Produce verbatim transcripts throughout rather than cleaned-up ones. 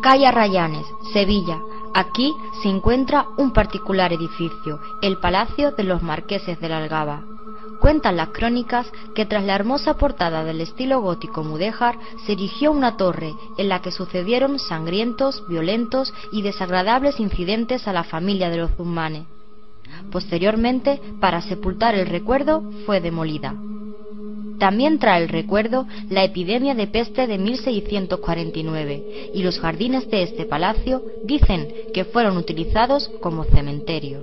Calle Arrayanes, Sevilla. Aquí se encuentra un particular edificio, el Palacio de los Marqueses de la Algaba. Cuentan las crónicas que tras la hermosa portada del estilo gótico mudéjar se erigió una torre en la que sucedieron sangrientos, violentos y desagradables incidentes a la familia de los Guzmanes. Posteriormente, para sepultar el recuerdo, fue demolida. También trae el recuerdo la epidemia de peste de mil seiscientos cuarenta y nueve, y los jardines de este palacio dicen que fueron utilizados como cementerio.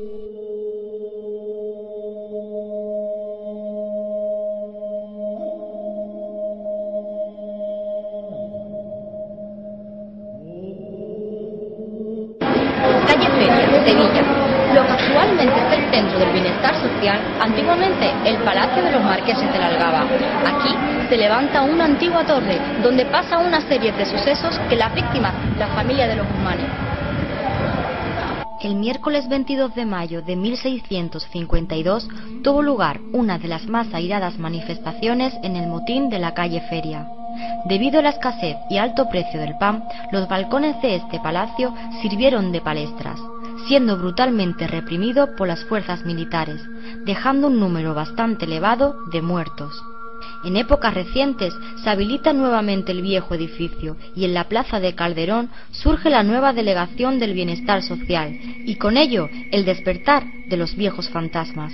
Calle Feria, Sevilla. Lo que actualmente es el centro del bienestar social, antiguamente el Palacio de los Marqueses de la Algaba. Aquí se levanta una antigua torre donde pasa una serie de sucesos que las víctimas, la familia de los Guzmanes. El miércoles veintidós de mayo de mil seiscientos cincuenta y dos tuvo lugar una de las más airadas manifestaciones en el motín de la calle Feria. Debido a la escasez y alto precio del pan, los balcones de este palacio sirvieron de palestras, siendo brutalmente reprimido por las fuerzas militares, dejando un número bastante elevado de muertos. En épocas recientes se habilita nuevamente el viejo edificio y en la plaza de Calderón surge la nueva delegación del bienestar social y con ello el despertar de los viejos fantasmas.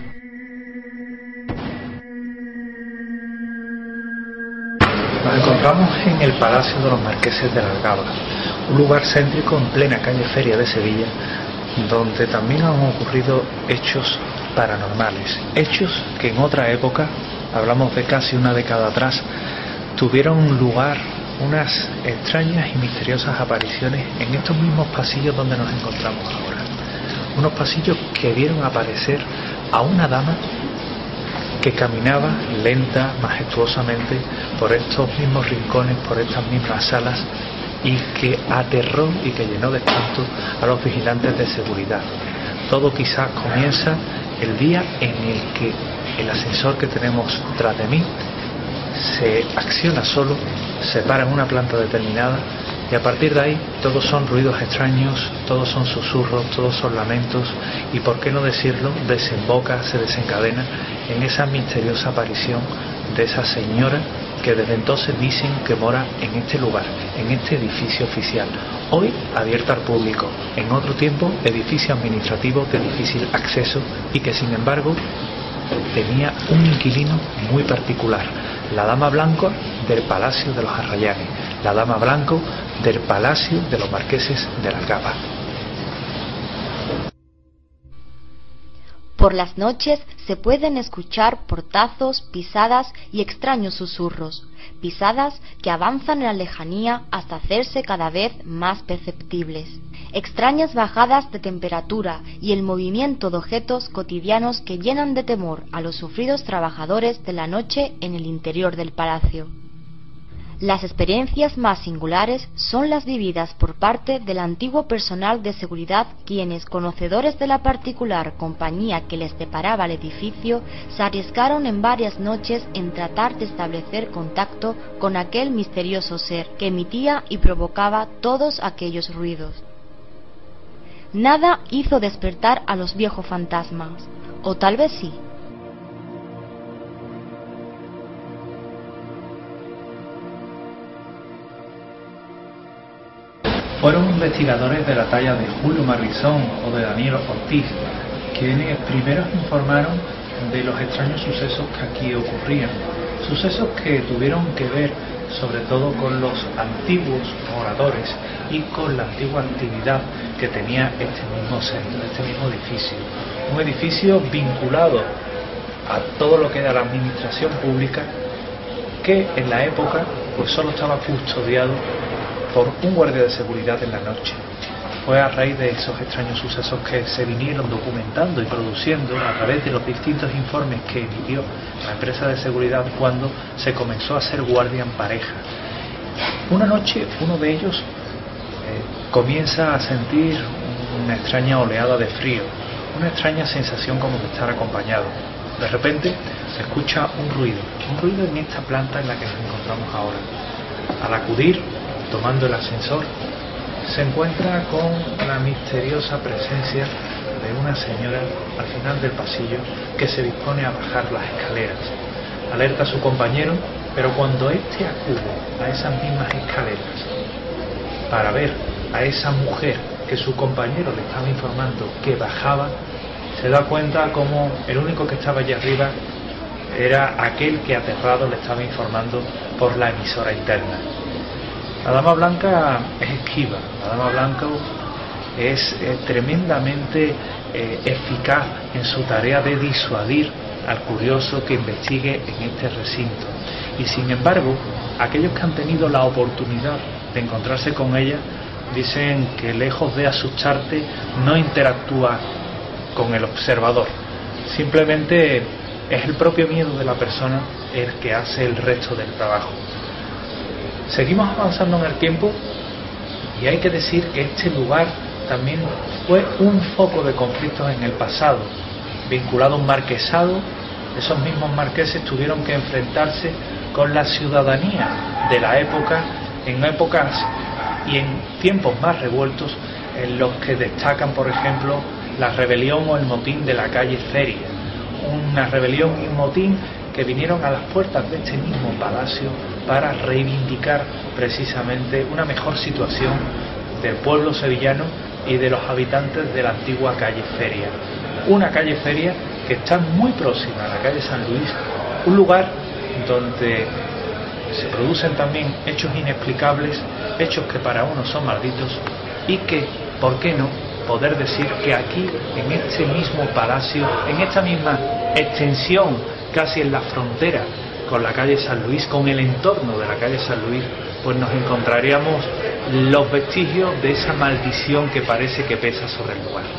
Nos encontramos en el Palacio de los Marqueses de la Algaba, un lugar céntrico en plena calle Feria de Sevilla, donde también han ocurrido hechos paranormales, hechos que en otra época, hablamos de casi una década atrás, tuvieron lugar unas extrañas y misteriosas apariciones en estos mismos pasillos donde nos encontramos ahora. Unos pasillos que vieron aparecer a una dama que caminaba lenta, majestuosamente por estos mismos rincones, por estas mismas salas, y que aterró y que llenó de espanto a los vigilantes de seguridad. Todo quizás comienza el día en el que el ascensor que tenemos tras de mí se acciona solo, se para en una planta determinada y a partir de ahí todos son ruidos extraños, todos son susurros, todos son lamentos y, por qué no decirlo, desemboca, se desencadena en esa misteriosa aparición de esa señora que desde entonces dicen que mora en este lugar, en este edificio oficial, hoy abierto al público, en otro tiempo edificio administrativo de difícil acceso y que sin embargo tenía un inquilino muy particular, la dama blanca del Palacio de los Arrayanes, la dama blanco del Palacio de los Marqueses de la Algaba. Por las noches se pueden escuchar portazos, pisadas y extraños susurros, pisadas que avanzan en la lejanía hasta hacerse cada vez más perceptibles, extrañas bajadas de temperatura y el movimiento de objetos cotidianos que llenan de temor a los sufridos trabajadores de la noche en el interior del palacio. Las experiencias más singulares son las vividas por parte del antiguo personal de seguridad, quienes, conocedores de la particular compañía que les deparaba el edificio, se arriesgaron en varias noches en tratar de establecer contacto con aquel misterioso ser que emitía y provocaba todos aquellos ruidos. Nada hizo despertar a los viejos fantasmas, o tal vez sí. Fueron investigadores de la talla de Julio Marrizón o de Daniel Ortiz quienes primero informaron de los extraños sucesos que aquí ocurrían, sucesos que tuvieron que ver sobre todo con los antiguos moradores y con la antigua actividad que tenía este mismo centro, este mismo edificio, un edificio vinculado a todo lo que era la administración pública, que en la época pues solo estaba custodiado por un guardia de seguridad en la noche. Fue a raíz de esos extraños sucesos que se vinieron documentando y produciendo a través de los distintos informes que emitió la empresa de seguridad cuando se comenzó a hacer guardia en pareja. Una noche uno de ellos eh, comienza a sentir una extraña oleada de frío, una extraña sensación como de estar acompañado. De repente se escucha un ruido, un ruido en esta planta en la que nos encontramos ahora. Al acudir tomando el ascensor, se encuentra con la misteriosa presencia de una señora al final del pasillo que se dispone a bajar las escaleras. Alerta a su compañero, pero cuando éste acude a esas mismas escaleras para ver a esa mujer que su compañero le estaba informando que bajaba, se da cuenta como el único que estaba allí arriba era aquel que aterrado le estaba informando por la emisora interna. La Dama Blanca es esquiva, la Dama Blanca es eh, tremendamente eh, eficaz en su tarea de disuadir al curioso que investigue en este recinto. Y sin embargo, aquellos que han tenido la oportunidad de encontrarse con ella dicen que lejos de asustarte no interactúa con el observador, simplemente es el propio miedo de la persona el que hace el resto del trabajo. Seguimos avanzando en el tiempo y hay que decir que este lugar también fue un foco de conflictos en el pasado, vinculado a un marquesado. Esos mismos marqueses tuvieron que enfrentarse con la ciudadanía de la época, en épocas y en tiempos más revueltos, en los que destacan, por ejemplo, la rebelión o el motín de la calle Feria, una rebelión y un motín que vinieron a las puertas de este mismo palacio para reivindicar precisamente una mejor situación del pueblo sevillano y de los habitantes de la antigua calle Feria. Una calle Feria que está muy próxima a la calle San Luis, un lugar donde se producen también hechos inexplicables, hechos que para unos son malditos y que, ¿por qué no?, poder decir que aquí, en este mismo palacio, en esta misma extensión, casi en la frontera con la calle San Luis, con el entorno de la calle San Luis, pues nos encontraríamos los vestigios de esa maldición que parece que pesa sobre el lugar.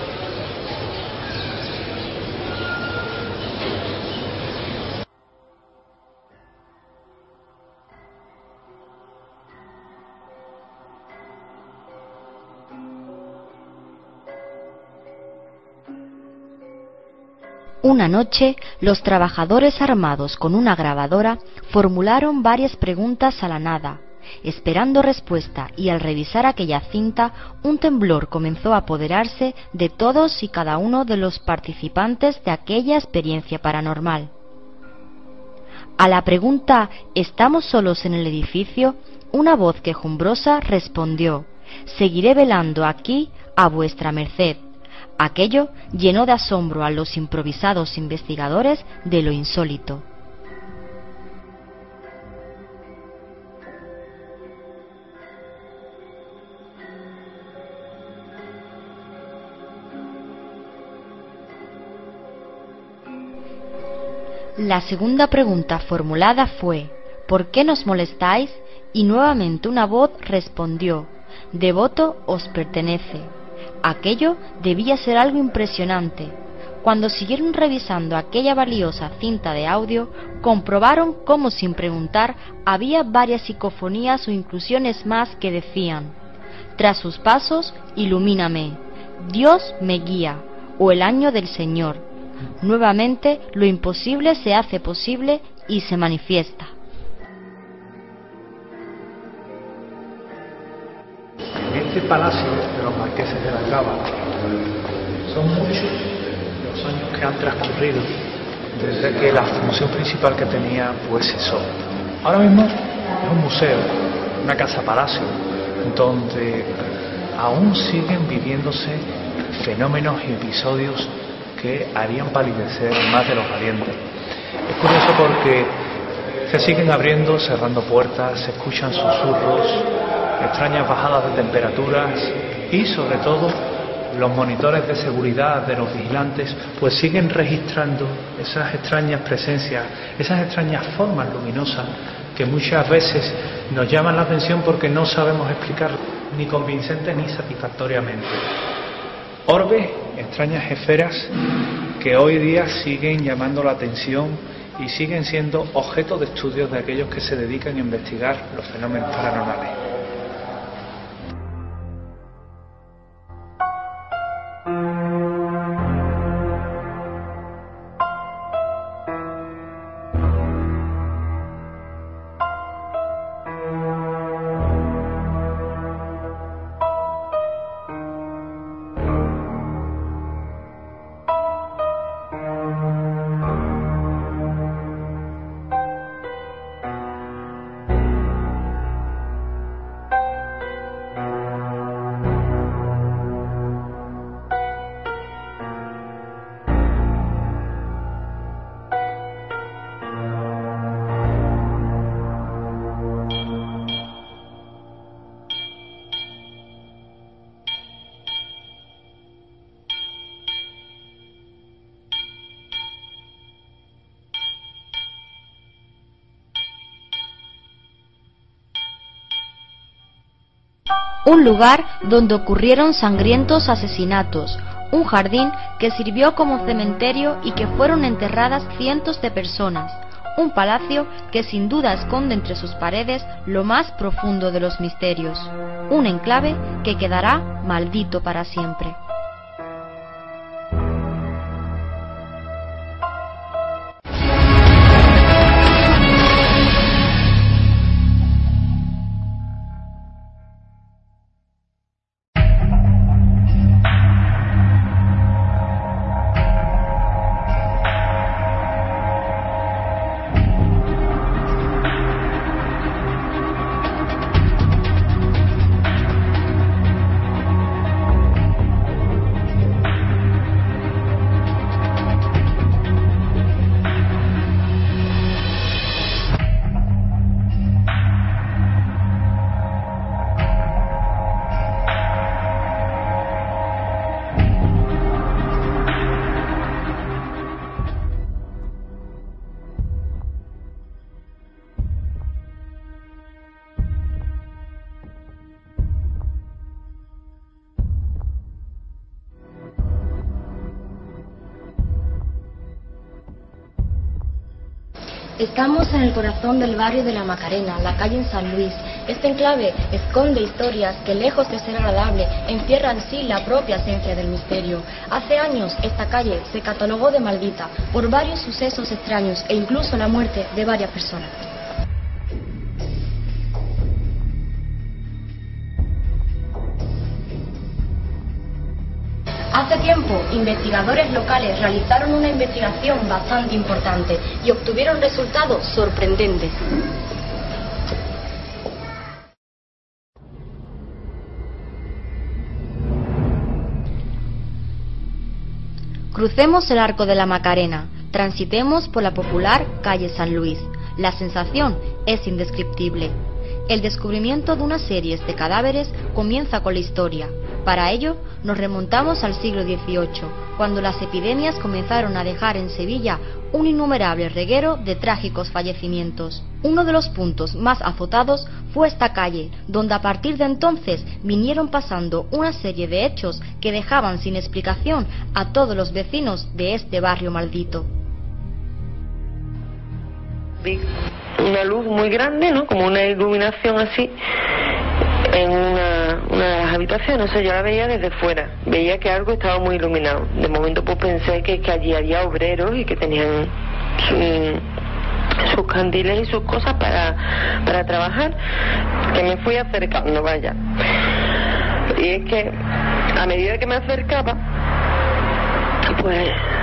Una noche, los trabajadores armados con una grabadora formularon varias preguntas a la nada, esperando respuesta, y al revisar aquella cinta, un temblor comenzó a apoderarse de todos y cada uno de los participantes de aquella experiencia paranormal. A la pregunta ¿estamos solos en el edificio?, una voz quejumbrosa respondió: «Seguiré velando aquí a vuestra merced». Aquello llenó de asombro a los improvisados investigadores de lo insólito. La segunda pregunta formulada fue: ¿por qué nos molestáis? Y nuevamente una voz respondió: «Devoto os pertenece». Aquello debía ser algo impresionante. Cuando siguieron revisando aquella valiosa cinta de audio, comprobaron cómo, sin preguntar, había varias psicofonías o inclusiones más que decían: «Tras sus pasos, ilumíname», «Dios me guía» o «El año del Señor». Nuevamente, lo imposible se hace posible y se manifiesta. En este palacio de los marqueses de la Algaba son muchos los años que han transcurrido desde que la función principal que tenía pues cesó. Ahora mismo es un museo, una casa palacio, donde aún siguen viviéndose fenómenos y episodios que harían palidecer más de los valientes. Es curioso porque se siguen abriendo, cerrando puertas, se escuchan susurros, extrañas bajadas de temperaturas y, sobre todo, los monitores de seguridad de los vigilantes pues siguen registrando esas extrañas presencias, esas extrañas formas luminosas que muchas veces nos llaman la atención porque no sabemos explicar ni convincente ni satisfactoriamente. Orbes, extrañas esferas que hoy día siguen llamando la atención y siguen siendo objeto de estudios de aquellos que se dedican a investigar los fenómenos paranormales. un lugar donde ocurrieron sangrientos asesinatos, un jardín que sirvió como cementerio y que fueron enterradas cientos de personas, un palacio que sin duda esconde entre sus paredes lo más profundo de los misterios, un enclave que quedará maldito para siempre. Estamos en el corazón del barrio de La Macarena, la calle en San Luis. Este enclave esconde historias que, lejos de ser agradable, encierran en sí la propia esencia del misterio. Hace años esta calle se catalogó de maldita por varios sucesos extraños e incluso la muerte de varias personas. Hace tiempo, investigadores locales realizaron una investigación bastante importante y obtuvieron resultados sorprendentes. Crucemos el Arco de la Macarena, transitemos por la popular calle San Luis. La sensación es indescriptible. El descubrimiento de una serie de cadáveres comienza con la historia. Para ello, nos remontamos al siglo dieciocho, cuando las epidemias comenzaron a dejar en Sevilla un innumerable reguero de trágicos fallecimientos. Uno de los puntos más azotados fue esta calle, donde a partir de entonces vinieron pasando una serie de hechos que dejaban sin explicación a todos los vecinos de este barrio maldito. Vi una luz muy grande, ¿no? Como una iluminación así en una, una de las habitaciones. O sea, yo la veía desde fuera, veía que algo estaba muy iluminado. De momento pues pensé que, que allí había obreros y que tenían su, sus candiles y sus cosas para, para trabajar, que me fui acercando, vaya. Y es que a medida que me acercaba, pues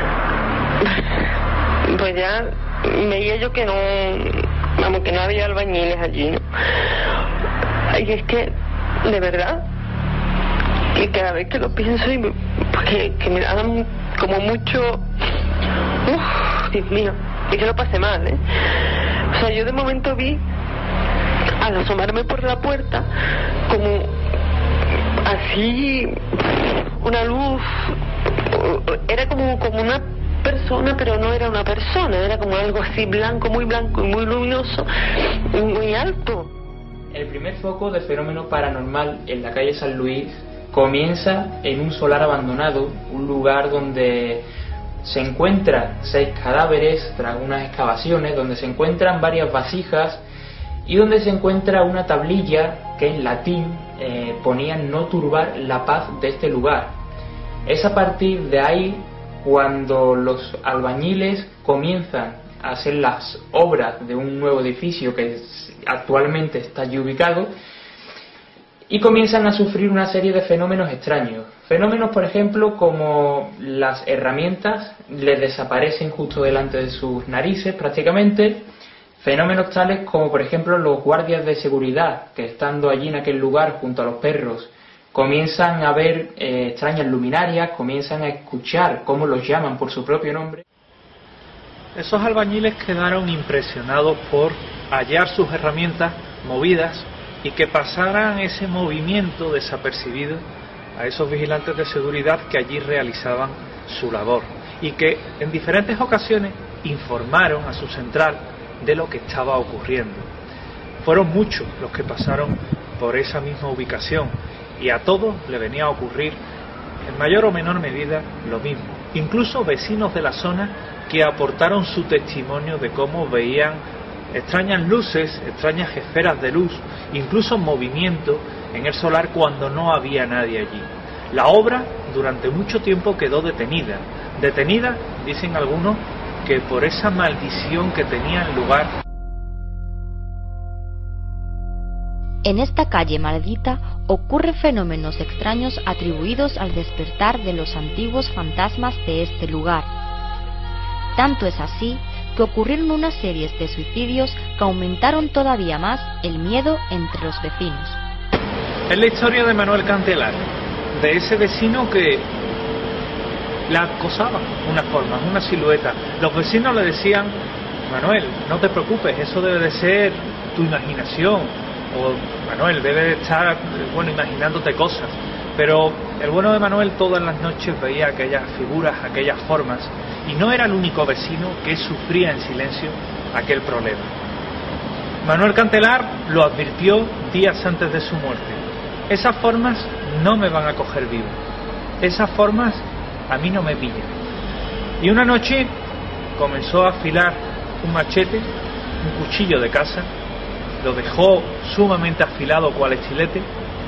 pues ya veía yo que no, vamos, que no había albañiles allí, ¿no? Y es que, de verdad, y cada vez que lo pienso, y me, que, que me dan como mucho, uff, Dios mío, y que lo pasé mal, ¿eh? O sea, yo de momento vi, al asomarme por la puerta, como así, una luz, era como, como una persona, pero no era una persona, era como algo así blanco, muy blanco y muy luminoso, y muy alto. El primer foco de fenómeno paranormal en la calle San Luis comienza en un solar abandonado, un lugar donde se encuentran seis cadáveres tras unas excavaciones, donde se encuentran varias vasijas y donde se encuentra una tablilla que en latín eh, ponía no turbar la paz de este lugar. Es a partir de ahí cuando los albañiles comienzan a hacer las obras de un nuevo edificio que actualmente está allí ubicado y comienzan a sufrir una serie de fenómenos extraños. Fenómenos, por ejemplo, como las herramientas les desaparecen justo delante de sus narices prácticamente. Fenómenos tales como, por ejemplo, los guardias de seguridad que, estando allí en aquel lugar junto a los perros, comienzan a ver eh, extrañas luminarias, comienzan a escuchar cómo los llaman por su propio nombre. Esos albañiles quedaron impresionados por hallar sus herramientas movidas y que pasaran ese movimiento desapercibido a esos vigilantes de seguridad que allí realizaban su labor y que en diferentes ocasiones informaron a su central de lo que estaba ocurriendo. Fueron muchos los que pasaron por esa misma ubicación, y a todos le venía a ocurrir en mayor o menor medida lo mismo. Incluso vecinos de la zona que aportaron su testimonio de cómo veían extrañas luces, extrañas esferas de luz, incluso movimiento en el solar cuando no había nadie allí. La obra durante mucho tiempo quedó detenida. Detenida, dicen algunos, que por esa maldición que tenía el lugar. En esta calle maldita ocurren fenómenos extraños atribuidos al despertar de los antiguos fantasmas de este lugar. Tanto es así que ocurrieron unas series de suicidios que aumentaron todavía más el miedo entre los vecinos. Es la historia de Manuel Cantelar, de ese vecino que la acosaba, unas formas, una silueta. Los vecinos le decían: Manuel, no te preocupes, eso debe de ser tu imaginación, o Manuel, debe de estar, bueno, imaginándote cosas. Pero el bueno de Manuel todas las noches veía aquellas figuras, aquellas formas, y no era el único vecino que sufría en silencio aquel problema. Manuel Cantelar lo advirtió días antes de su muerte: esas formas no me van a coger vivo, esas formas a mí no me pillan. Y una noche comenzó a afilar un machete, un cuchillo de casa, lo dejó sumamente afilado cual estilete.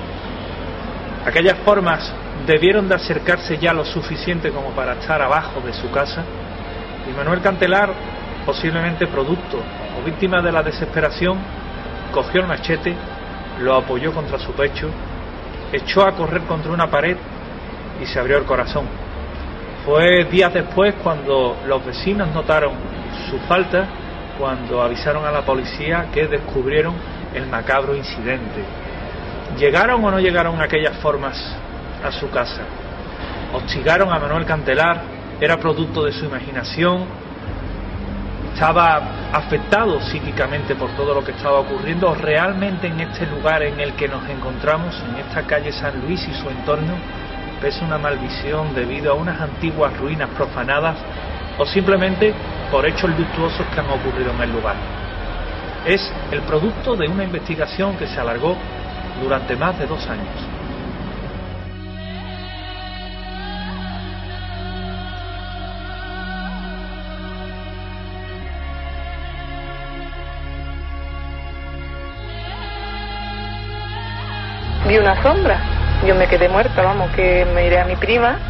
Aquellas formas debieron de acercarse ya lo suficiente como para estar abajo de su casa, y Manuel Cantelar, posiblemente producto o víctima de la desesperación, cogió el machete, lo apoyó contra su pecho, echó a correr contra una pared y se abrió el corazón. Fue días después cuando los vecinos notaron su falta, cuando avisaron a la policía, que descubrieron el macabro incidente. ¿Llegaron o no llegaron aquellas formas a su casa? ¿Hostigaron a Manuel Cantelar? ¿Era producto de su imaginación? ¿Estaba afectado psíquicamente por todo lo que estaba ocurriendo? ¿O realmente en este lugar en el que nos encontramos, en esta calle San Luis y su entorno, pesa una maldición debido a unas antiguas ruinas profanadas, o simplemente por hechos luctuosos que han ocurrido en el lugar? Es el producto de una investigación que se alargó durante más de dos años. Vi una sombra, yo me quedé muerta, vamos, que me iré a mi prima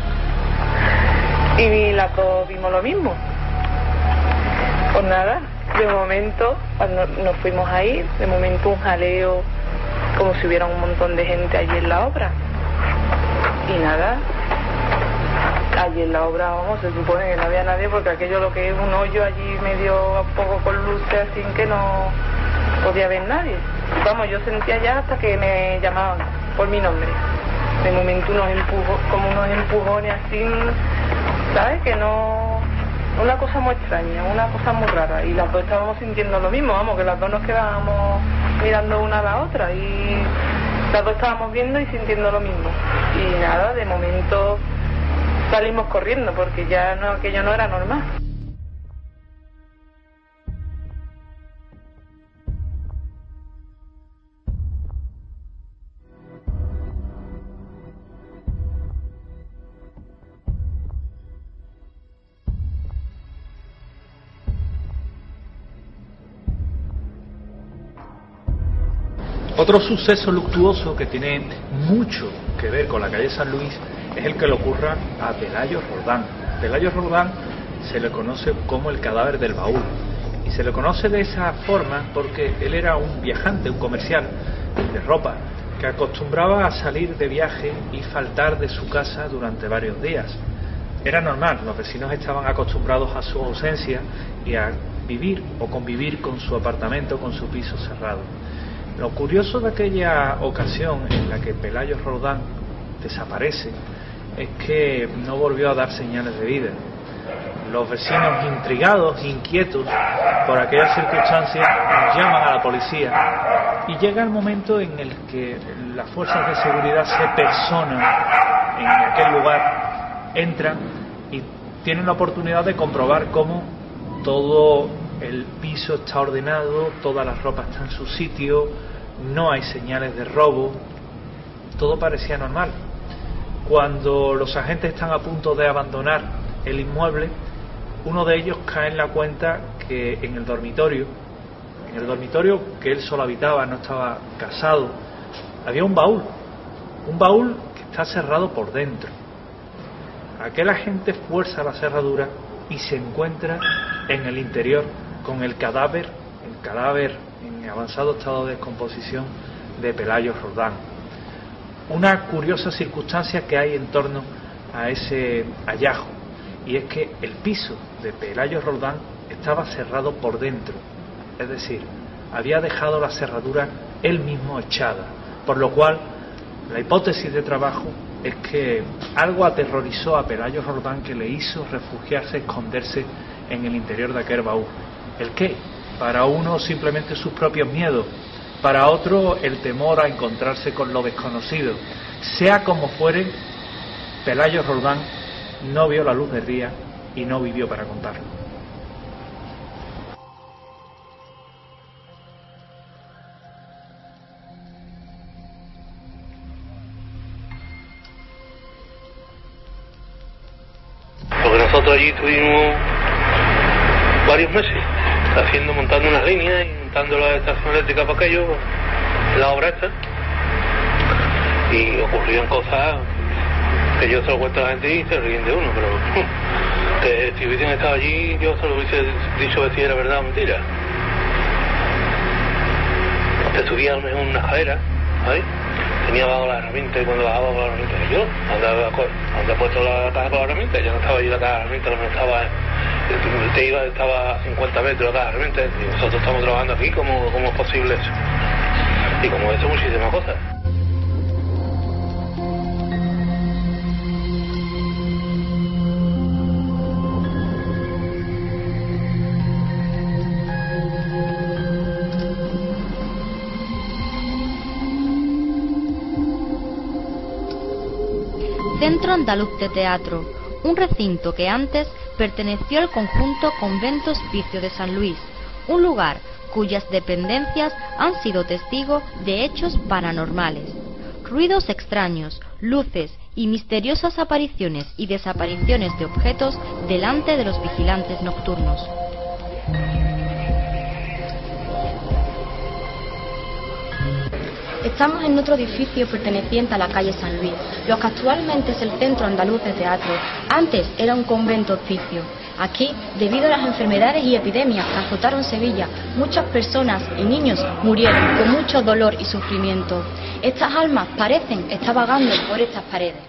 y las dos vimos lo mismo. Pues nada, de momento, cuando nos fuimos a ir, de momento un jaleo, como si hubiera un montón de gente allí en la obra. Y nada, allí en la obra, vamos, se supone que no había nadie, porque aquello lo que es un hoyo allí medio un poco con luces, así que no podía ver nadie. Vamos, yo sentía ya hasta que me llamaban por mi nombre. De momento unos empujos, como unos empujones así, ¿sabes? Que no... Una cosa muy extraña, una cosa muy rara. Y las dos estábamos sintiendo lo mismo, vamos, que las dos nos quedábamos mirando una a la otra y las dos estábamos viendo y sintiendo lo mismo. Y nada, de momento salimos corriendo porque ya no, aquello no era normal. Otro suceso luctuoso que tiene mucho que ver con la calle San Luis es el que le ocurra a Pelayo Roldán. Pelayo Roldán se le conoce como el cadáver del baúl, y se le conoce de esa forma porque él era un viajante, un comercial de ropa, que acostumbraba a salir de viaje y faltar de su casa durante varios días. Era normal, los vecinos estaban acostumbrados a su ausencia y a vivir o convivir con su apartamento, con su piso cerrado. Lo curioso de aquella ocasión en la que Pelayo Roldán desaparece es que no volvió a dar señales de vida. Los vecinos, intrigados, inquietos por aquellas circunstancias, llaman a la policía y llega el momento en el que las fuerzas de seguridad se personan en aquel lugar, entran y tienen la oportunidad de comprobar cómo todo el piso está ordenado, toda la ropa está en su sitio, no hay señales de robo, todo parecía normal. Cuando los agentes están a punto de abandonar el inmueble, uno de ellos cae en la cuenta que en el dormitorio, en el dormitorio que él solo habitaba, no estaba casado, había un baúl, un baúl que está cerrado por dentro. Aquel agente fuerza la cerradura y se encuentra en el interior con el cadáver, el cadáver en avanzado estado de descomposición de Pelayo Roldán. Una curiosa circunstancia que hay en torno a ese hallazgo, y es que el piso de Pelayo Roldán estaba cerrado por dentro, es decir, había dejado la cerradura él mismo echada, por lo cual la hipótesis de trabajo es que algo aterrorizó a Pelayo Roldán que le hizo refugiarse, esconderse en el interior de aquel baúl. ¿El qué? Para uno simplemente sus propios miedos, para otro el temor a encontrarse con lo desconocido. Sea como fuere, Pelayo Roldán no vio la luz del día y no vivió para contarlo. Porque nosotros allí estuvimos varios meses haciendo, montando unas líneas y montando la estación eléctrica para aquello, la obra esta, y ocurrían cosas que yo se lo cuento a la gente y se ríen de uno, pero que si hubiesen estado allí yo se lo hubiese dicho si era verdad o mentira. Te subía en una escalera, ¿sabes? Tenía abajo la herramienta y cuando bajaba con la herramienta yo andaba, andaba puesto la caja con la herramienta, ya no estaba allí la caja de herramienta, no estaba, te iba, estaba a cincuenta metros la caja de herramienta, y nosotros estamos trabajando aquí, ¿cómo, cómo es posible eso? Y como eso, muchísimas cosas. Centro Andaluz de Teatro, un recinto que antes perteneció al conjunto Convento Hospicio de San Luis, un lugar cuyas dependencias han sido testigos de hechos paranormales, ruidos extraños, luces y misteriosas apariciones y desapariciones de objetos delante de los vigilantes nocturnos. Estamos en otro edificio perteneciente a la calle San Luis, lo que actualmente es el Centro Andaluz de Teatro. Antes era un convento hospicio. Aquí, debido a las enfermedades y epidemias que azotaron Sevilla, muchas personas y niños murieron con mucho dolor y sufrimiento. Estas almas parecen estar vagando por estas paredes.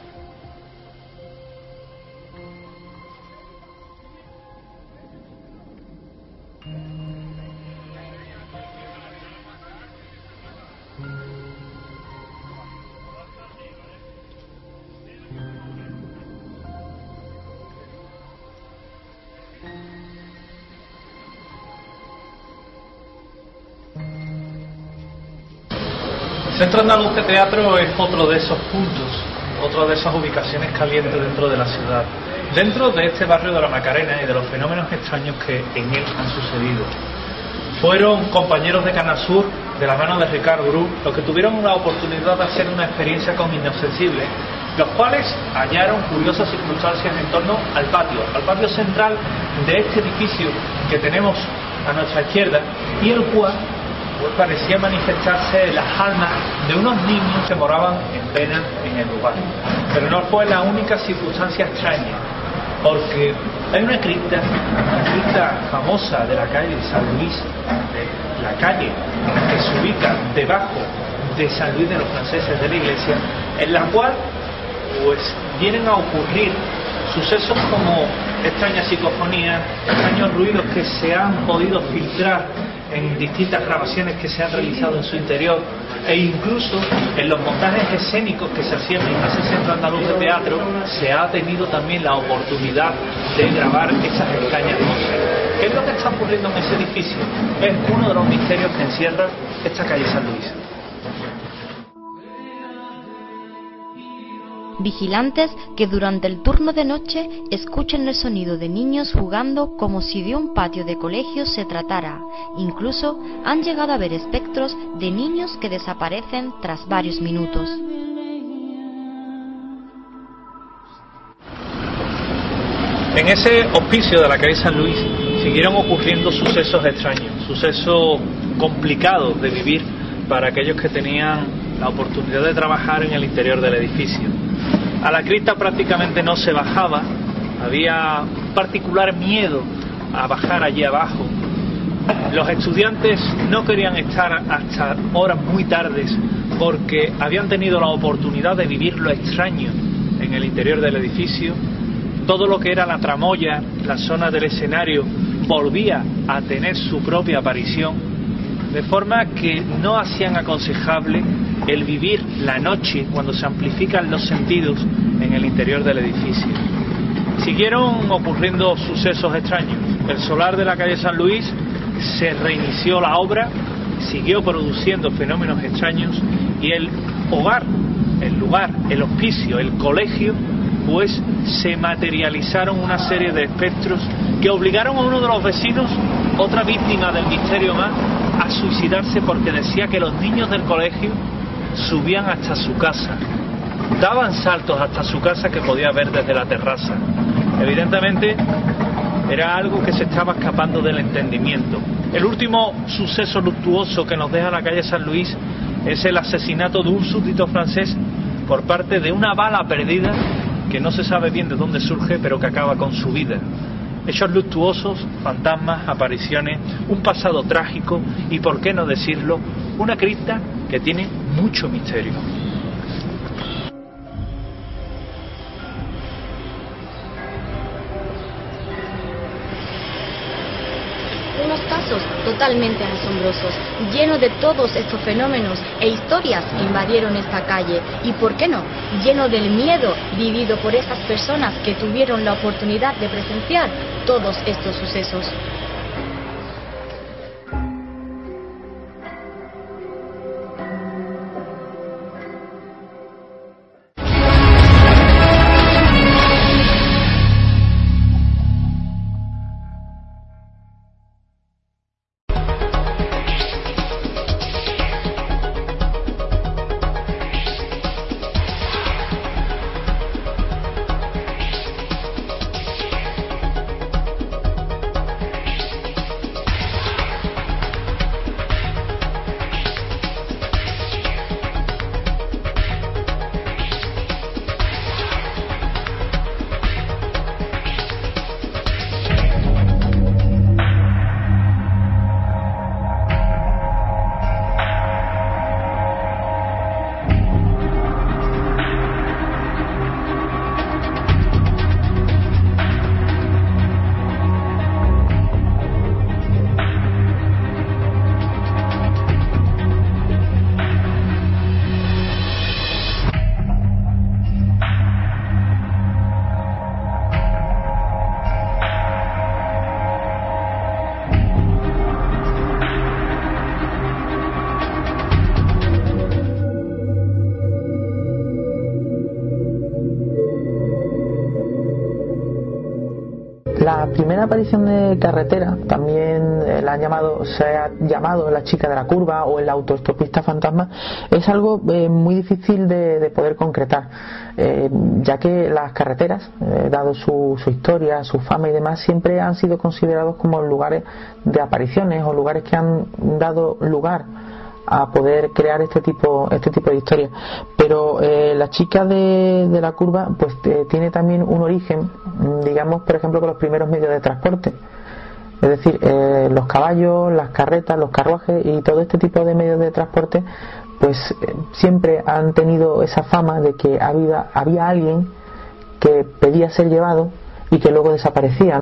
Centro Andaluz de Teatro es otro de esos puntos, otra de esas ubicaciones calientes dentro de la ciudad, dentro de este barrio de la Macarena y de los fenómenos extraños que en él han sucedido. Fueron compañeros de Canal Sur, de la mano de Ricardo Bru, los que tuvieron la oportunidad de hacer una experiencia con Inaccesible, los cuales hallaron curiosas circunstancias en torno al patio, al patio central de este edificio que tenemos a nuestra izquierda, y el cual pues parecía manifestarse las almas de unos niños que moraban en pena en el lugar. Pero no fue la única circunstancia extraña, porque hay una cripta, una cripta famosa de la calle San Luis, de la calle que se ubica debajo de San Luis de los Franceses de la iglesia, en la cual pues vienen a ocurrir sucesos como extrañas psicofonías, extraños ruidos que se han podido filtrar en distintas grabaciones que se han realizado en su interior, e incluso en los montajes escénicos que se hacían en ese Centro Andaluz de Teatro se ha tenido también la oportunidad de grabar esas extrañas cosas. ¿Qué es lo que está ocurriendo en ese edificio? Es uno de los misterios que encierra esta calle San Luis. vigilantes que durante el turno de noche escuchan el sonido de niños jugando como si de un patio de colegio se tratara. Incluso han llegado a ver espectros de niños que desaparecen tras varios minutos. En ese hospicio de la calle San Luis siguieron ocurriendo sucesos extraños, sucesos complicados de vivir para aquellos que tenían la oportunidad de trabajar en el interior del edificio. A la cripta prácticamente no se bajaba, había un particular miedo a bajar allí abajo. Los estudiantes no querían estar hasta horas muy tardes porque habían tenido la oportunidad de vivir lo extraño en el interior del edificio. Todo lo que era la tramoya, la zona del escenario, volvía a tener su propia aparición, de forma que no hacían aconsejable el vivir la noche cuando se amplifican los sentidos en el interior del edificio. Siguieron ocurriendo sucesos extraños. El solar de la calle San Luis se reinició la obra, siguió produciendo fenómenos extraños y el hogar, el lugar, el hospicio, el colegio, pues se materializaron una serie de espectros que obligaron a uno de los vecinos, otra víctima del misterio más, a suicidarse porque decía que los niños del colegio subían hasta su casa, daban saltos hasta su casa que podía ver desde la terraza. Evidentemente era algo que se estaba escapando del entendimiento. El último suceso luctuoso que nos deja la calle San Luis es el asesinato de un súbdito francés por parte de una bala perdida que no se sabe bien de dónde surge, pero que acaba con su vida. Hechos luctuosos, fantasmas, apariciones, un pasado trágico y, por qué no decirlo, una cripta que tiene mucho misterio. Unos casos totalmente asombrosos, llenos de todos estos fenómenos e historias que invadieron esta calle y, por qué no, lleno del miedo vivido por esas personas que tuvieron la oportunidad de presenciar todos estos sucesos. La primera aparición de carretera también eh, la han llamado, se ha llamado la chica de la curva o el autoestopista fantasma. Es algo eh, muy difícil de, de poder concretar, eh, ya que las carreteras, eh, dado su, su historia, su fama y demás, siempre han sido considerados como lugares de apariciones o lugares que han dado lugar a poder crear este tipo este tipo de historias. Pero eh, la chica de, de la curva pues eh, tiene también un origen, digamos, por ejemplo, con los primeros medios de transporte, es decir, eh, los caballos, las carretas, los carruajes y todo este tipo de medios de transporte pues eh, siempre han tenido esa fama de que había, había alguien que pedía ser llevado y que luego desaparecía.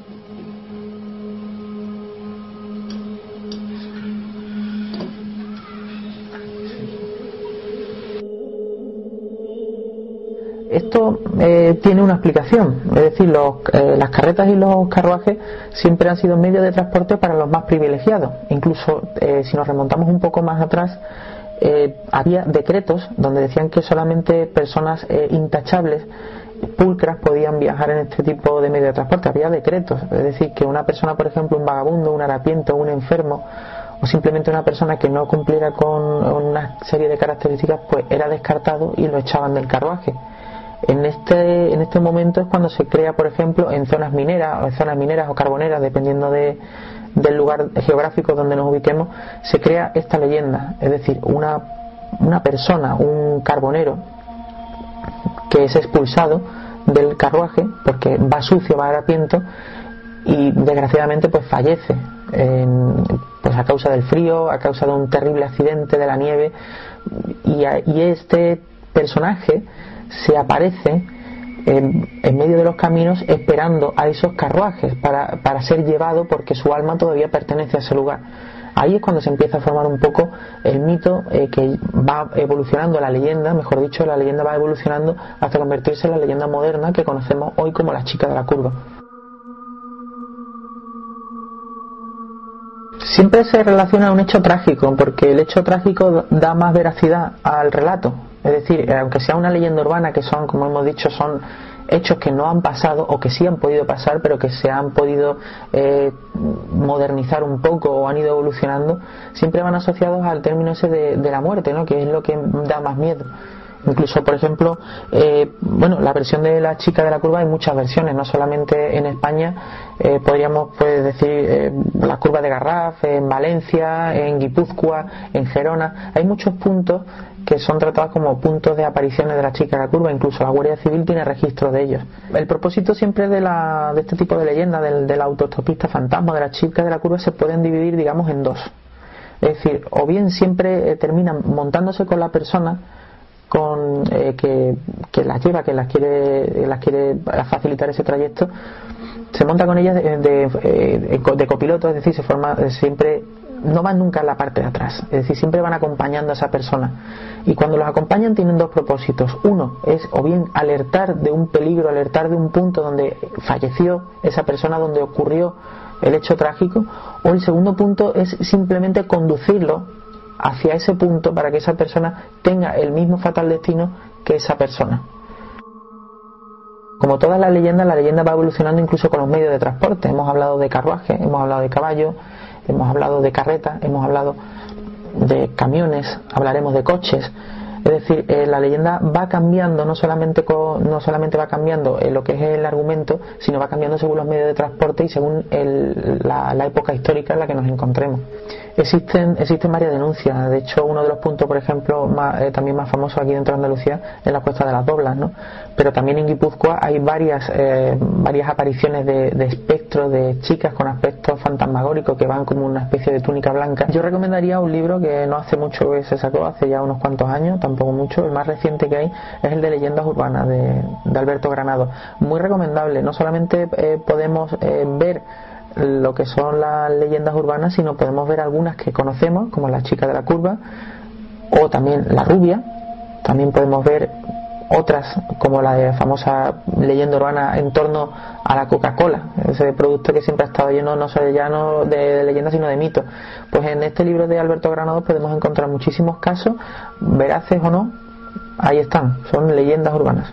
Esto eh, tiene una explicación, es decir, los, eh, las carretas y los carruajes siempre han sido medios de transporte para los más privilegiados. Incluso eh, si nos remontamos un poco más atrás, eh, había decretos donde decían que solamente personas eh, intachables, pulcras, podían viajar en este tipo de medio de transporte. Había decretos, es decir, que una persona, por ejemplo, un vagabundo, un harapiento, un enfermo, o simplemente una persona que no cumpliera con una serie de características, pues era descartado y lo echaban del carruaje. En este, en este momento es cuando se crea, por ejemplo, en zonas mineras o en zonas mineras o carboneras, dependiendo de, del lugar geográfico donde nos ubiquemos, se crea esta leyenda. Es decir, una, una persona, un carbonero, que es expulsado del carruaje porque va sucio, va harapiento, y desgraciadamente pues fallece en, pues a causa del frío, a causa de un terrible accidente de la nieve, y, a, y este personaje se aparece en, en medio de los caminos esperando a esos carruajes para, para ser llevado, porque su alma todavía pertenece a ese lugar. Ahí es cuando se empieza a formar un poco el mito, eh, que va evolucionando la leyenda, mejor dicho, la leyenda va evolucionando hasta convertirse en la leyenda moderna que conocemos hoy como la chica de la curva. Siempre se relaciona a un hecho trágico, porque el hecho trágico da más veracidad al relato. Es decir, aunque sea una leyenda urbana, que son, como hemos dicho, son hechos que no han pasado o que sí han podido pasar, pero que se han podido eh, modernizar un poco o han ido evolucionando, siempre van asociados al término ese de, de la muerte, ¿no? Que es lo que da más miedo. Incluso, por ejemplo, eh, bueno, la versión de la chica de la curva, hay muchas versiones, no solamente en España, eh, podríamos pues decir eh, la curva de Garraf, en Valencia, en Guipúzcoa, en Gerona. Hay muchos puntos que son tratados como puntos de apariciones de la chica de la curva, incluso la Guardia Civil tiene registro de ellos. El propósito siempre de, la, de este tipo de leyendas, del, del autoestopista fantasma, de la chica de la curva, se pueden dividir, digamos, en dos. Es decir, o bien siempre eh, terminan montándose con la persona con eh, que, que las lleva, que las quiere las quiere facilitar ese trayecto, se monta con ellas de, de, de, de copiloto, es decir, se forma siempre, no van nunca en la parte de atrás, es decir, siempre van acompañando a esa persona, y cuando los acompañan tienen dos propósitos. Uno es o bien alertar de un peligro, alertar de un punto donde falleció esa persona, donde ocurrió el hecho trágico, o el segundo punto es simplemente conducirlo hacia ese punto para que esa persona tenga el mismo fatal destino que esa persona. Como todas las leyendas, la leyenda va evolucionando incluso con los medios de transporte. Hemos hablado de carruaje, hemos hablado de caballo, hemos hablado de carreta, hemos hablado de camiones, hablaremos de coches. Es decir, eh, la leyenda va cambiando, no solamente con, no solamente va cambiando eh, lo que es el argumento, sino va cambiando según los medios de transporte y según el, la, la época histórica en la que nos encontremos. Existen, existen varias denuncias. De hecho, uno de los puntos, por ejemplo, más, eh, también más famosos aquí dentro de Andalucía es la Cuesta de las Doblas, ¿no? Pero también en Guipúzcoa hay varias eh, varias apariciones de, de espectros, de chicas con aspectos fantasmagóricos que van como una especie de túnica blanca. Yo recomendaría un libro que no hace mucho que se sacó, hace ya unos cuantos años, tampoco mucho. El más reciente que hay es el de Leyendas Urbanas de, de Alberto Granado. Muy recomendable. No solamente eh, podemos eh, ver lo que son las leyendas urbanas, sino podemos ver algunas que conocemos, como la chica de la curva, o también la rubia. También podemos ver otras, como la de famosa leyenda urbana en torno a la Coca-Cola, ese producto que siempre ha estado lleno no solo ya no de, de leyendas, sino de mitos. Pues en este libro de Alberto Granado podemos encontrar muchísimos casos, veraces o no, ahí están, son leyendas urbanas.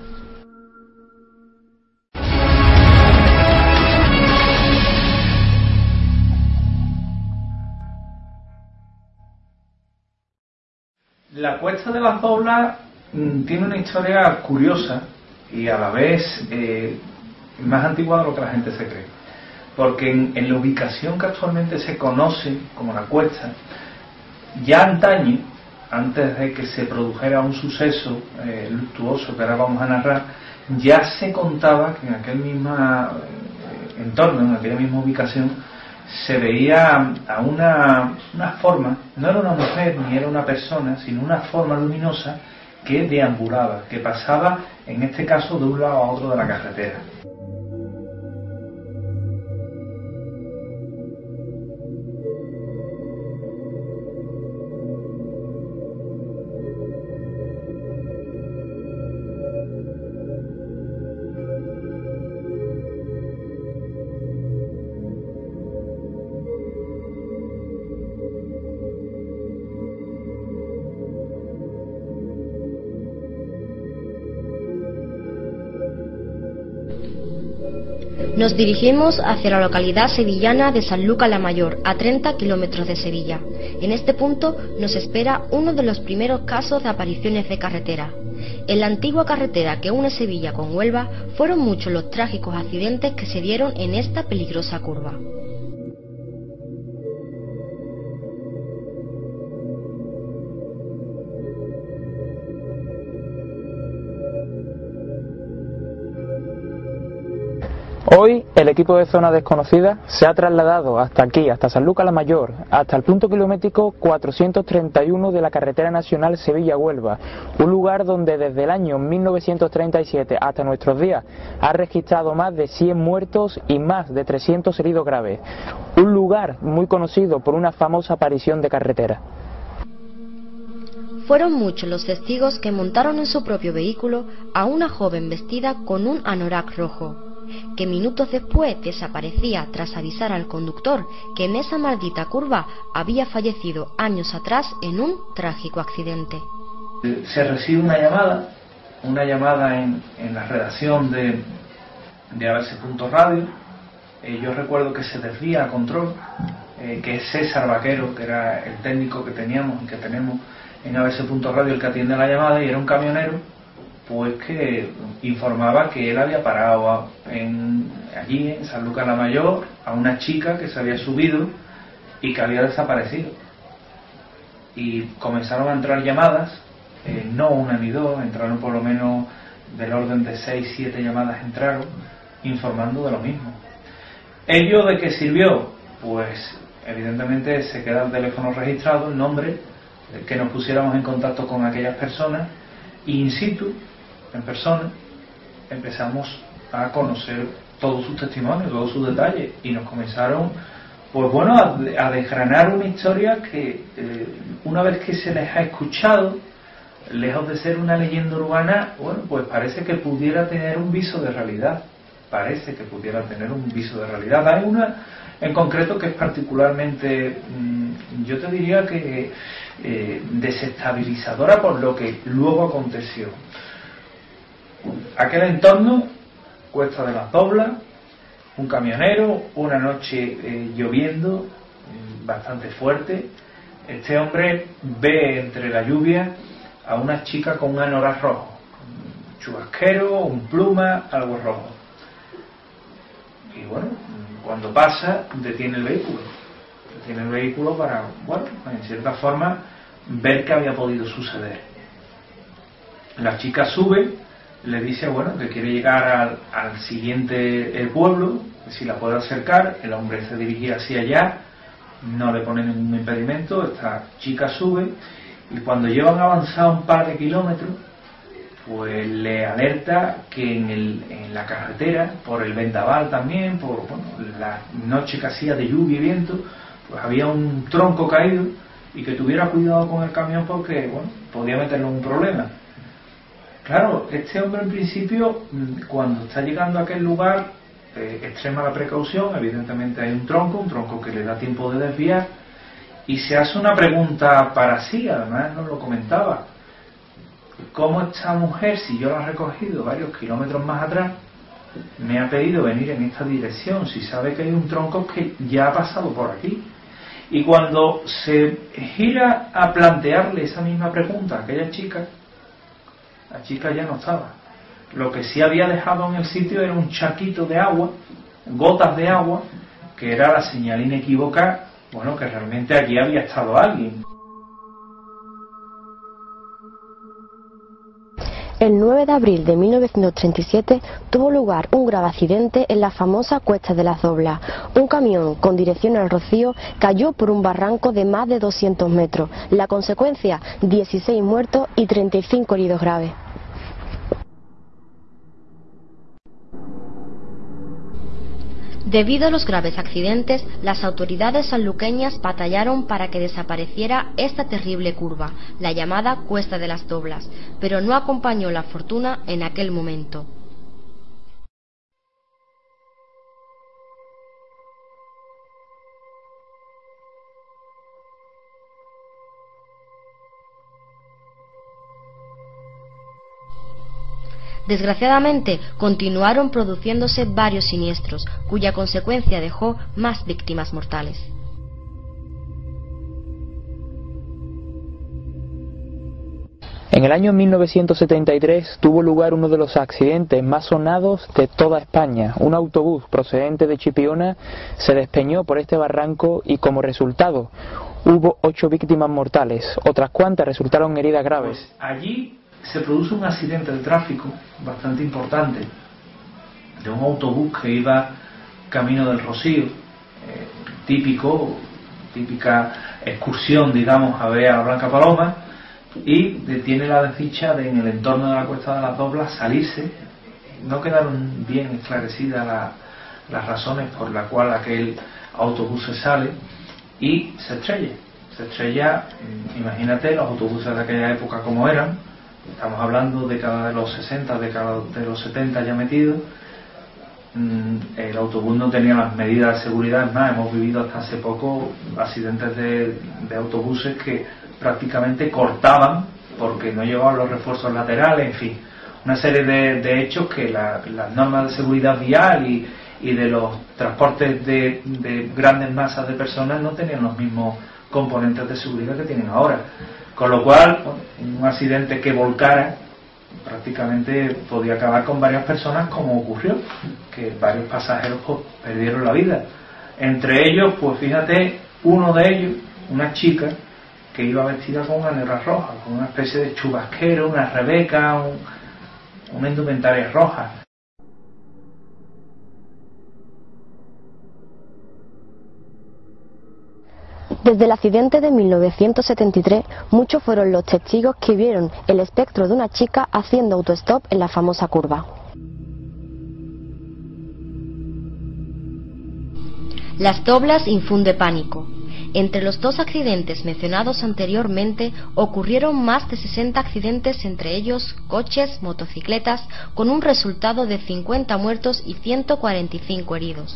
La Cuesta de las Doblas mmm, tiene una historia curiosa y a la vez eh, más antigua de lo que la gente se cree, porque en, en la ubicación que actualmente se conoce como la Cuesta, ya antaño, antes de que se produjera un suceso eh, luctuoso que ahora vamos a narrar, ya se contaba que en aquel mismo eh, entorno, en aquella misma ubicación, se veía a una, una forma, no era una mujer ni era una persona, sino una forma luminosa que deambulaba, que pasaba, en este caso, de un lado a otro de la carretera. Nos dirigimos hacia la localidad sevillana de Sanlúcar la Mayor, a treinta kilómetros de Sevilla. En este punto nos espera uno de los primeros casos de apariciones de carretera. En la antigua carretera que une Sevilla con Huelva, fueron muchos los trágicos accidentes que se dieron en esta peligrosa curva. Hoy el equipo de Zona Desconocida se ha trasladado hasta aquí, hasta Sanlúcar la Mayor, hasta el punto kilométrico cuatrocientos treinta y uno de la carretera nacional Sevilla-Huelva, un lugar donde desde el año mil novecientos treinta y siete hasta nuestros días ha registrado más de cien muertos y más de trescientos heridos graves, un lugar muy conocido por una famosa aparición de carretera. Fueron muchos los testigos que montaron en su propio vehículo a una joven vestida con un anorak rojo, que minutos después desaparecía tras avisar al conductor que en esa maldita curva había fallecido años atrás en un trágico accidente. Se recibe una llamada, una llamada en, en la redacción de, de A B C punto Radio. Eh, yo recuerdo que se desvía a control, eh, que es César Vaquero, que era el técnico que teníamos y que tenemos en A B C punto Radio, el que atiende la llamada, y era un camionero pues que informaba que él había parado en, allí en Sanlúcar la Mayor a una chica que se había subido y que había desaparecido. Y comenzaron a entrar llamadas, eh, no una ni dos, entraron por lo menos del orden de seis, siete llamadas entraron informando de lo mismo. ¿Ello de qué sirvió? Pues evidentemente se queda el teléfono registrado, el nombre, que nos pusiéramos en contacto con aquellas personas, y in situ, en persona, empezamos a conocer todos sus testimonios, todos sus detalles, y nos comenzaron, pues bueno, a, a desgranar una historia que eh, una vez que se les ha escuchado, lejos de ser una leyenda urbana, bueno, pues parece que pudiera tener un viso de realidad, parece que pudiera tener un viso de realidad. Hay una en concreto que es particularmente, mmm, yo te diría que eh, desestabilizadora por lo que luego aconteció. Aquel entorno, Cuesta de las Doblas, un camionero, una noche eh, lloviendo bastante fuerte. Este hombre ve entre la lluvia a una chica con un anorak rojo, un chubasquero, un pluma, algo rojo. Y bueno, cuando pasa, detiene el vehículo. Detiene el vehículo para, bueno, en cierta forma, ver qué había podido suceder. La chica sube, le dice, bueno, que quiere llegar al, al siguiente pueblo, si la puede acercar. El hombre se dirigía hacia allá, no le pone ningún impedimento. Esta chica sube y cuando llevan avanzado un par de kilómetros, pues le alerta que en, el, en la carretera, por el vendaval también, por bueno, la noche que hacía de lluvia y viento, pues había un tronco caído y que tuviera cuidado con el camión porque, bueno, podía meterle un problema. Claro, este hombre en principio, cuando está llegando a aquel lugar, eh, extrema la precaución. Evidentemente hay un tronco, un tronco que le da tiempo de desviar, y se hace una pregunta para sí, además nos lo comentaba. ¿Cómo esta mujer, si yo la he recogido varios kilómetros más atrás, me ha pedido venir en esta dirección, si sabe que hay un tronco que ya ha pasado por aquí? Y cuando se gira a plantearle esa misma pregunta a aquella chica, la chica ya no estaba. Lo que sí había dejado en el sitio era un charquito de agua, gotas de agua, que era la señal inequívoca, bueno, que realmente allí había estado alguien. El nueve de abril de mil novecientos treinta y siete tuvo lugar un grave accidente en la famosa Cuesta de las Doblas. Un camión con dirección al Rocío cayó por un barranco de más de doscientos metros. La consecuencia, dieciséis muertos y treinta y cinco heridos graves. Debido a los graves accidentes, las autoridades sanluqueñas batallaron para que desapareciera esta terrible curva, la llamada Cuesta de las Doblas, pero no acompañó la fortuna en aquel momento. Desgraciadamente, continuaron produciéndose varios siniestros, cuya consecuencia dejó más víctimas mortales. En el año mil novecientos setenta y tres tuvo lugar uno de los accidentes más sonados de toda España. Un autobús procedente de Chipiona se despeñó por este barranco y como resultado hubo ocho víctimas mortales. Otras cuantas resultaron heridas graves. Pues allí se produce un accidente de tráfico bastante importante de un autobús que iba camino del Rocío, eh, típico, típica excursión, digamos, a ver a Blanca Paloma, y tiene la desdicha de en el entorno de la Cuesta de las Doblas salirse. No quedaron bien esclarecidas la, las razones por las cuales aquel autobús se sale y se estrella. Se estrella, imagínate los autobuses de aquella época como eran, estamos hablando década de los sesenta, década de los setenta ya metidos. El autobús no tenía las medidas de seguridad, es más, hemos vivido hasta hace poco accidentes de, de autobuses que prácticamente cortaban porque no llevaban los refuerzos laterales, en fin, una serie de, de hechos que la, las normas de seguridad vial y, y de los transportes de, de grandes masas de personas no tenían los mismos componentes de seguridad que tienen ahora, con lo cual, bueno, un accidente que volcara prácticamente podía acabar con varias personas, como ocurrió, que varios pasajeros pues, perdieron la vida. Entre ellos, pues fíjate, uno de ellos, una chica que iba vestida con una negra roja, con una especie de chubasquero, una rebeca, un, una indumentaria roja. Desde el accidente de mil novecientos setenta y tres, muchos fueron los testigos que vieron el espectro de una chica haciendo autostop en la famosa curva. Las Doblas infunde pánico. Entre los dos accidentes mencionados anteriormente ocurrieron más de sesenta accidentes, entre ellos coches, motocicletas, con un resultado de cincuenta muertos y ciento cuarenta y cinco heridos.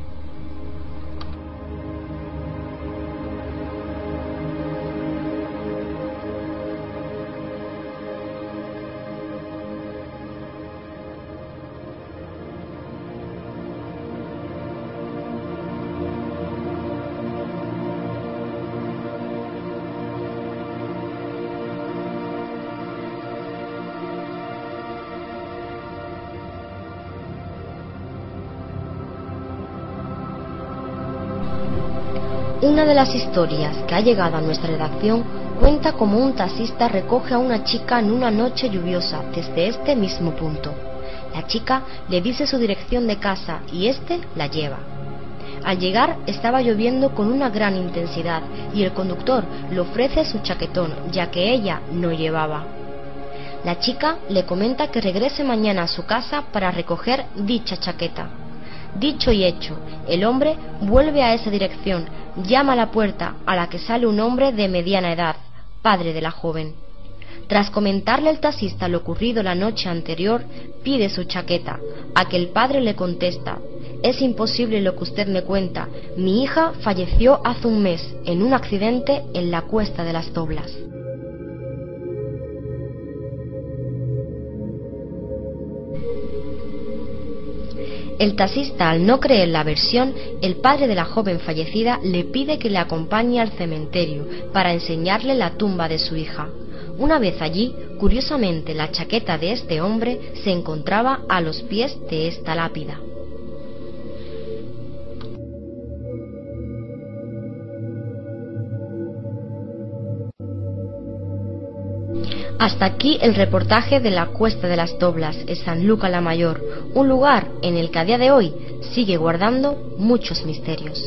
Una de las historias que ha llegado a nuestra redacción cuenta cómo un taxista recoge a una chica en una noche lluviosa desde este mismo punto. La chica le dice su dirección de casa y este la lleva. Al llegar estaba lloviendo con una gran intensidad y el conductor le ofrece su chaquetón, ya que ella no llevaba. La chica le comenta que regrese mañana a su casa para recoger dicha chaqueta. Dicho y hecho, el hombre vuelve a esa dirección, llama a la puerta, a la que sale un hombre de mediana edad, padre de la joven. Tras comentarle al taxista lo ocurrido la noche anterior, pide su chaqueta, a que el padre le contesta: es imposible lo que usted me cuenta, mi hija falleció hace un mes en un accidente en la Cuesta de las Doblas. El taxista, al no creer la versión, el padre de la joven fallecida le pide que le acompañe al cementerio para enseñarle la tumba de su hija. Una vez allí, curiosamente la chaqueta de este hombre se encontraba a los pies de esta lápida. Hasta aquí el reportaje de la Cuesta de las Doblas en Sanlúcar la Mayor, un lugar en el que a día de hoy sigue guardando muchos misterios.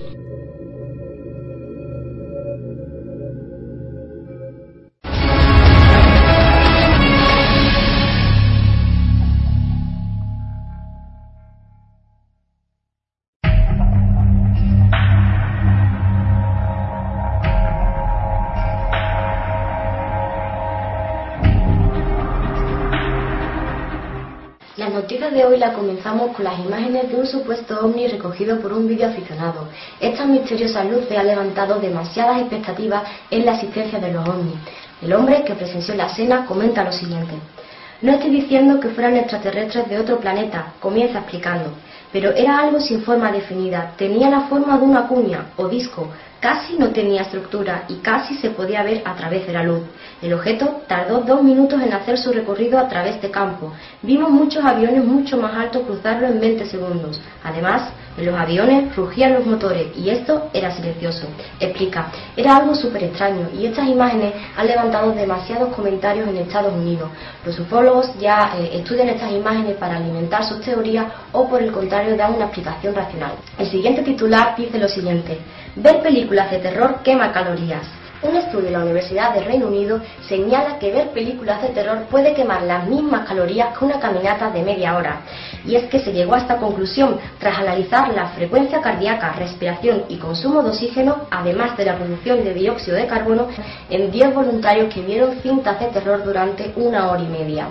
Las noticias de hoy las comenzamos con las imágenes de un supuesto ovni recogido por un videoaficionado. Estas misteriosas luces han levantado demasiadas expectativas en la existencia de los ovnis. El hombre que presenció la escena comenta lo siguiente: No estoy diciendo que fueran extraterrestres de otro planeta, comienza explicando, pero era algo sin forma definida, tenía la forma de una cuña o disco, casi no tenía estructura y casi se podía ver a través de la luz. El objeto tardó dos minutos en hacer su recorrido a través de campo. Vimos muchos aviones mucho más altos cruzarlo en veinte segundos. Además, en los aviones rugían los motores y esto era silencioso. Explica, era algo súper extraño y estas imágenes han levantado demasiados comentarios en Estados Unidos. Los ufólogos ya eh, estudian estas imágenes para alimentar sus teorías o por el contrario dan una explicación racional. El siguiente titular dice lo siguiente: ver películas de terror quema calorías. Un estudio de la Universidad del Reino Unido señala que ver películas de terror puede quemar las mismas calorías que una caminata de media hora. Y es que se llegó a esta conclusión tras analizar la frecuencia cardíaca, respiración y consumo de oxígeno, además de la producción de dióxido de carbono, en diez voluntarios que vieron cintas de terror durante una hora y media.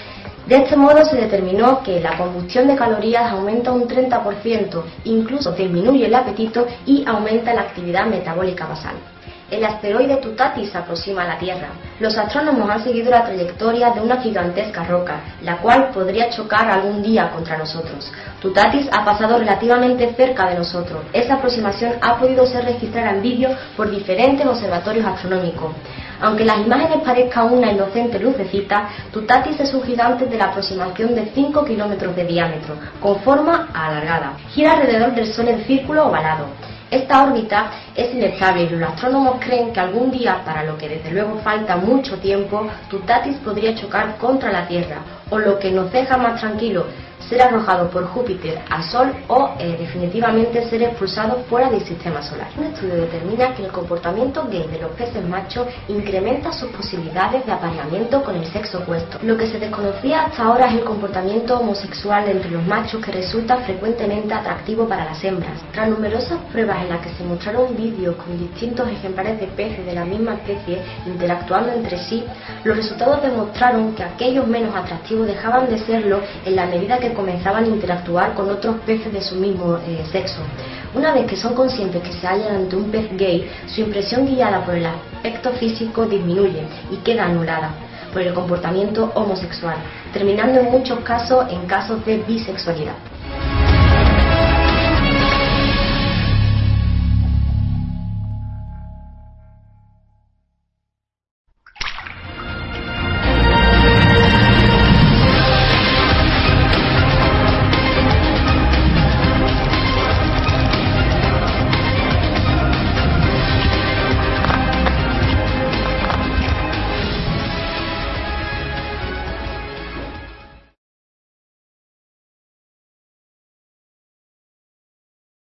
De este modo se determinó que la combustión de calorías aumenta un treinta por ciento, incluso disminuye el apetito y aumenta la actividad metabólica basal. El asteroide Tutatis se aproxima a la Tierra. Los astrónomos han seguido la trayectoria de una gigantesca roca, la cual podría chocar algún día contra nosotros. Tutatis ha pasado relativamente cerca de nosotros. Esa aproximación ha podido ser registrada en vídeo por diferentes observatorios astronómicos. Aunque las imágenes parezcan una inocente lucecita, Tutatis es un gigante de la aproximación de cinco kilómetros de diámetro, con forma alargada. Gira alrededor del Sol en círculo ovalado. Esta órbita es inestable y los astrónomos creen que algún día, para lo que desde luego falta mucho tiempo, Tutatis podría chocar contra la Tierra, o lo que nos deja más tranquilos, ser arrojado por Júpiter al Sol o eh, definitivamente ser expulsado fuera del sistema solar. Un estudio determina que el comportamiento gay de los peces machos incrementa sus posibilidades de apareamiento con el sexo opuesto. Lo que se desconocía hasta ahora es el comportamiento homosexual entre los machos, que resulta frecuentemente atractivo para las hembras. Tras numerosas pruebas en las que se mostraron vídeos con distintos ejemplares de peces de la misma especie interactuando entre sí, los resultados demostraron que aquellos menos atractivos dejaban de serlo en la medida que comenzaban a interactuar con otros peces de su mismo eh, sexo. Una vez que son conscientes que se hallan ante un pez gay, su impresión guiada por el aspecto físico disminuye y queda anulada por el comportamiento homosexual, terminando en muchos casos en casos de bisexualidad.